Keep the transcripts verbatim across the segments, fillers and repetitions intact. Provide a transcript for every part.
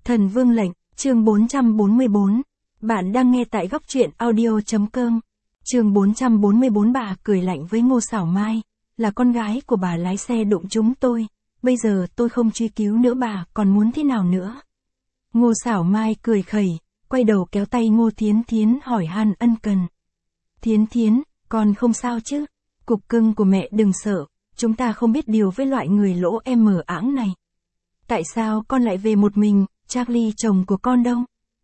Thần Vương lệnh, chương bốn trăm bốn mươi bốn. Bạn đang nghe tại góc truyện audio chấm com. Chương bốn trăm bốn mươi bốn. Bà cười lạnh với Ngô Sảo Mai, là con gái của bà lái xe đụng chúng tôi, bây giờ tôi không truy cứu nữa, bà còn muốn thế nào nữa? Ngô Sảo Mai cười khẩy, quay đầu kéo tay Ngô Thiến Thiến hỏi han ân cần. Thiến Thiến, con không sao chứ? Cục cưng của mẹ đừng sợ, chúng ta không biết điều với loại người lỗ em mờ ảng này. Tại sao con lại về một mình, Charlie chồng của con đâu?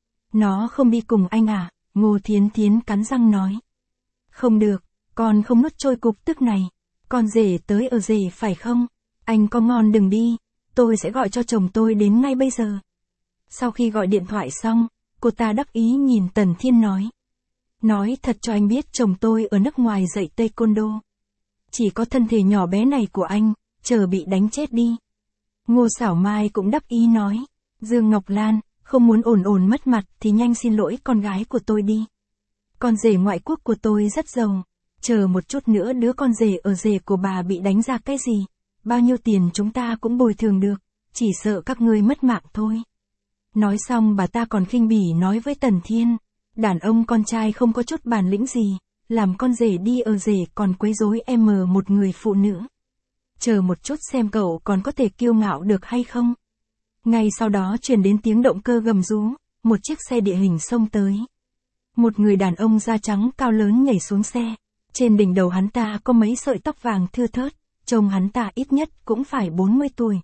Nó không đi cùng anh à? Ngô Thiến Thiến cắn răng nói. Không được, con không nuốt trôi cục tức này. Con rể tới ở rể phải không? Anh có ngon đừng đi, tôi sẽ gọi cho chồng tôi đến ngay bây giờ. Sau khi gọi điện thoại xong, cô ta đắc ý nhìn Tần Thiên nói. Nói thật cho anh biết chồng tôi ở nước ngoài dạy taekwondo. Chỉ có thân thể nhỏ bé này của anh, chờ bị đánh chết đi. Ngô Sảo Mai cũng đắc ý nói. Dương Ngọc Lan, không muốn ổn ổn mất mặt thì nhanh xin lỗi con gái của tôi đi. Con rể ngoại quốc của tôi rất giàu. Chờ một chút nữa đứa con rể ở rể của bà bị đánh ra cái gì. Bao nhiêu tiền chúng ta cũng bồi thường được. Chỉ sợ các ngươi mất mạng thôi. Nói xong bà ta còn khinh bỉ nói với Tần Thiên. Đàn ông con trai không có chút bản lĩnh gì. Làm con rể đi ở rể còn quấy rối em một người phụ nữ. Chờ một chút xem cậu còn có thể kiêu ngạo được hay không. Ngay sau đó truyền đến tiếng động cơ gầm rú, một chiếc xe địa hình xông tới. Một người đàn ông da trắng cao lớn nhảy xuống xe. Trên đỉnh đầu hắn ta có mấy sợi tóc vàng thưa thớt, trông hắn ta ít nhất cũng phải bốn mươi tuổi.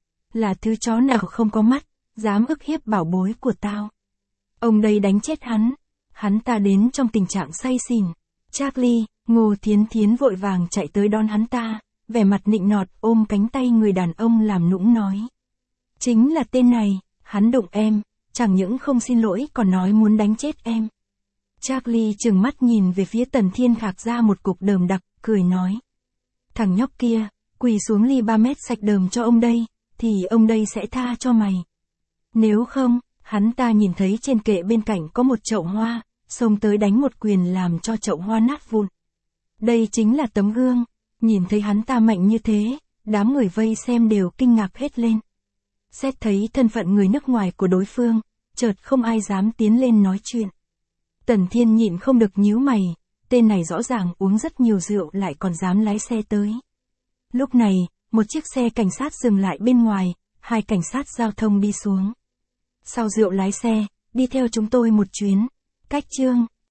Là thứ chó nào không có mắt, dám ức hiếp bảo bối của tao. Ông đây đánh chết hắn. Hắn ta đến trong tình trạng say xỉn. Charlie, Ngô Thiến Thiến vội vàng chạy tới đón hắn ta, vẻ mặt nịnh nọt ôm cánh tay người đàn ông làm nũng nói. Chính là tên này, hắn đụng em, chẳng những không xin lỗi còn nói muốn đánh chết em. Charlie trừng mắt nhìn về phía Tần Thiên khạc ra một cục đờm đặc, cười nói. Thằng nhóc kia, quỳ xuống ly ba mét sạch đờm cho ông đây, thì ông đây sẽ tha cho mày. Nếu không, hắn ta nhìn thấy trên kệ bên cạnh có một chậu hoa, xông tới đánh một quyền làm cho chậu hoa nát vụn. Đây chính là tấm gương, nhìn thấy hắn ta mạnh như thế, đám người vây xem đều kinh ngạc hết lên. Xét thấy thân phận người nước ngoài của đối phương, chợt không ai dám tiến lên nói chuyện. Tần Thiên nhịn không được nhíu mày, tên này rõ ràng uống rất nhiều rượu lại còn dám lái xe tới. Lúc này, một chiếc xe cảnh sát dừng lại bên ngoài, hai cảnh sát giao thông đi xuống. Sau rượu lái xe, đi theo chúng tôi một chuyến. Cách chương,